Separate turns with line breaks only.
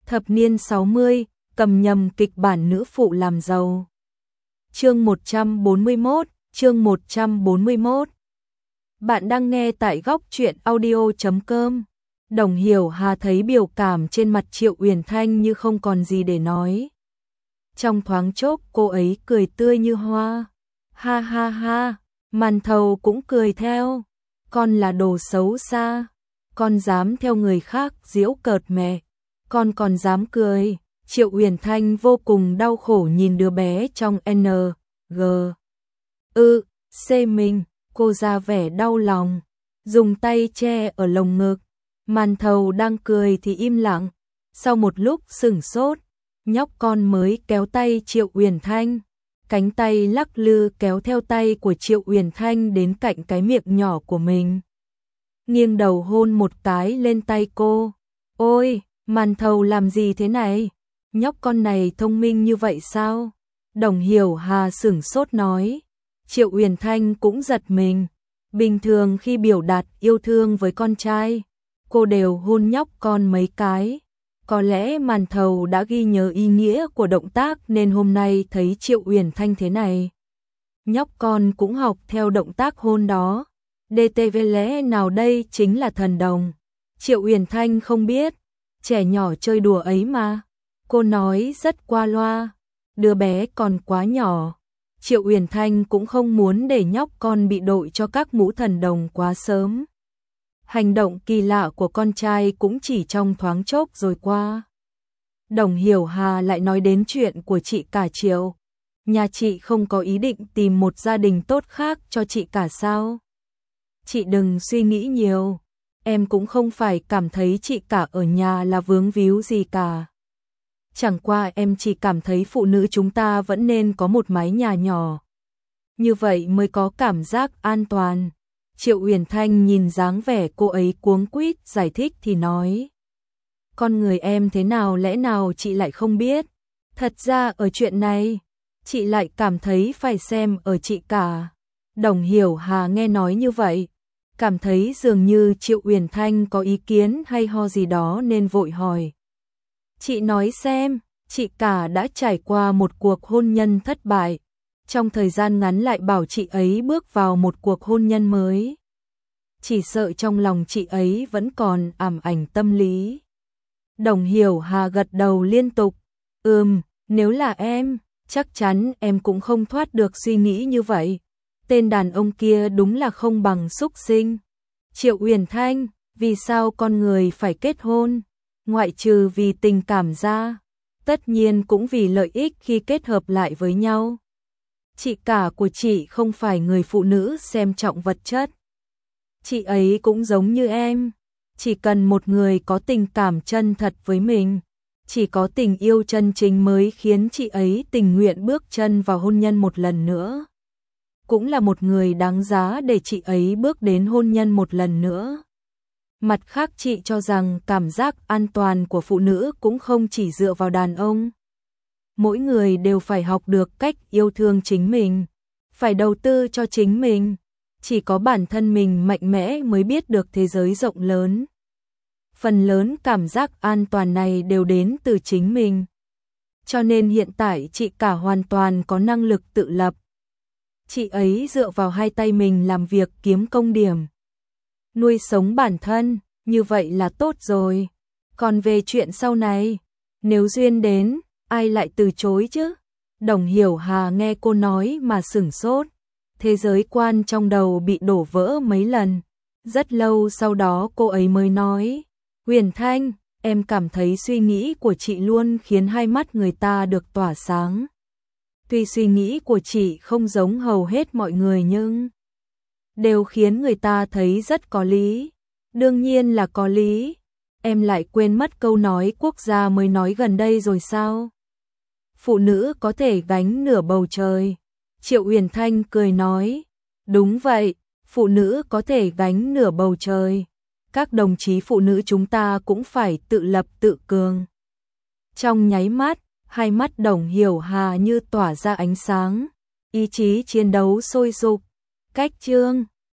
Thập niên 60, cầm nhầm kịch bản nữ phụ làm giàu. Chương 141. Bạn đang nghe tại góc truyện audio.com. Đồng Hiểu Hà thấy biểu cảm trên mặt Triệu Uyển Thanh như không còn gì để nói. Trong thoáng chốc cô ấy cười tươi như hoa. Ha ha ha, Màn Thầu cũng cười theo. Con là đồ xấu xa, con dám theo người khác giễu cợt mẹ, con còn dám cười. Triệu Uyển Thanh vô cùng đau khổ nhìn đứa bé trong C mình, cô ra vẻ đau lòng, dùng tay che ở lồng ngực. Màn Thầu đang cười thì im lặng, sau một lúc sửng sốt, nhóc con mới kéo tay Triệu Uyển Thanh, cánh tay lắc lư kéo theo tay của Triệu Uyển Thanh đến cạnh cái miệng nhỏ của mình. Nghiêng đầu hôn một cái lên tay cô. Ôi, Màn Thầu làm gì thế này? Nhóc con này thông minh như vậy sao? Đồng Hiểu Hà sửng sốt nói. Triệu Uyển Thanh cũng giật mình. Bình thường khi biểu đạt yêu thương với con trai, cô đều hôn nhóc con mấy cái. Có lẽ Màn Thầu đã ghi nhớ ý nghĩa của động tác nên hôm nay thấy Triệu Uyển Thanh thế này, nhóc con cũng học theo động tác hôn đó. DTV lẽ nào đây chính là thần đồng? Triệu Uyển Thanh không biết, trẻ nhỏ chơi đùa ấy mà. Cô nói rất qua loa, đứa bé còn quá nhỏ. Triệu Uyển Thanh cũng không muốn để nhóc con bị đội cho các mũ thần đồng quá sớm. Hành động kỳ lạ của con trai cũng chỉ trong thoáng chốc rồi qua. Đồng Hiểu Hà lại nói đến chuyện của chị cả Triệu. Nhà chị không có ý định tìm một gia đình tốt khác cho chị cả sao? Chị đừng suy nghĩ nhiều, em cũng không phải cảm thấy chị cả ở nhà là vướng víu gì cả. Chẳng qua em chỉ cảm thấy phụ nữ chúng ta vẫn nên có một mái nhà nhỏ, như vậy mới có cảm giác an toàn. Triệu Uyển Thanh nhìn dáng vẻ cô ấy cuống quýt giải thích thì nói. Con người em thế nào lẽ nào chị lại không biết? Thật ra ở chuyện này, chị lại cảm thấy phải xem ở chị cả. Đồng Hiểu Hà nghe nói như vậy, cảm thấy dường như Triệu Uyển Thanh có ý kiến hay ho gì đó nên vội hỏi. Chị nói xem, chị cả đã trải qua một cuộc hôn nhân thất bại, trong thời gian ngắn lại bảo chị ấy bước vào một cuộc hôn nhân mới. Chỉ sợ trong lòng chị ấy vẫn còn ảm ảnh tâm lý. Đồng Hiểu Hà gật đầu liên tục. Nếu là em, chắc chắn em cũng không thoát được suy nghĩ như vậy. Tên đàn ông kia đúng là không bằng súc sinh. Triệu Uyển Thanh, vì sao con người phải kết hôn? Ngoại trừ vì tình cảm ra, tất nhiên cũng vì lợi ích khi kết hợp lại với nhau. Chị cả của chị không phải người phụ nữ xem trọng vật chất. Chị ấy cũng giống như em, chỉ cần một người có tình cảm chân thật với mình, chỉ có tình yêu chân chính mới khiến chị ấy tình nguyện bước chân vào hôn nhân một lần nữa. Cũng là một người đáng giá để chị ấy bước đến hôn nhân một lần nữa. Mặt khác chị cho rằng cảm giác an toàn của phụ nữ cũng không chỉ dựa vào đàn ông. Mỗi người đều phải học được cách yêu thương chính mình, phải đầu tư cho chính mình. Chỉ có bản thân mình mạnh mẽ mới biết được thế giới rộng lớn. Phần lớn cảm giác an toàn này đều đến từ chính mình. Cho nên hiện tại chị cả hoàn toàn có năng lực tự lập. Chị ấy dựa vào hai tay mình làm việc kiếm công điểm, nuôi sống bản thân, như vậy là tốt rồi. Còn về chuyện sau này, nếu duyên đến, ai lại từ chối chứ? Đồng Hiểu Hà nghe cô nói mà sửng sốt. Thế giới quan trong đầu bị đổ vỡ mấy lần. Rất lâu sau đó cô ấy mới nói. Uyển Thanh, em cảm thấy suy nghĩ của chị luôn khiến hai mắt người ta được tỏa sáng. Tuy suy nghĩ của chị không giống hầu hết mọi người nhưng đều khiến người ta thấy rất có lý. Đương nhiên là có lý. Em lại quên mất câu nói quốc gia mới nói gần đây rồi sao? Phụ nữ có thể gánh nửa bầu trời. Triệu Uyển Thanh cười nói. Đúng vậy, phụ nữ có thể gánh nửa bầu trời. Các đồng chí phụ nữ chúng ta cũng phải tự lập tự cường. Trong nháy mắt, hai mắt Đồng Hiểu Hà như tỏa ra ánh sáng, ý chí chiến đấu sôi sục. Cách chương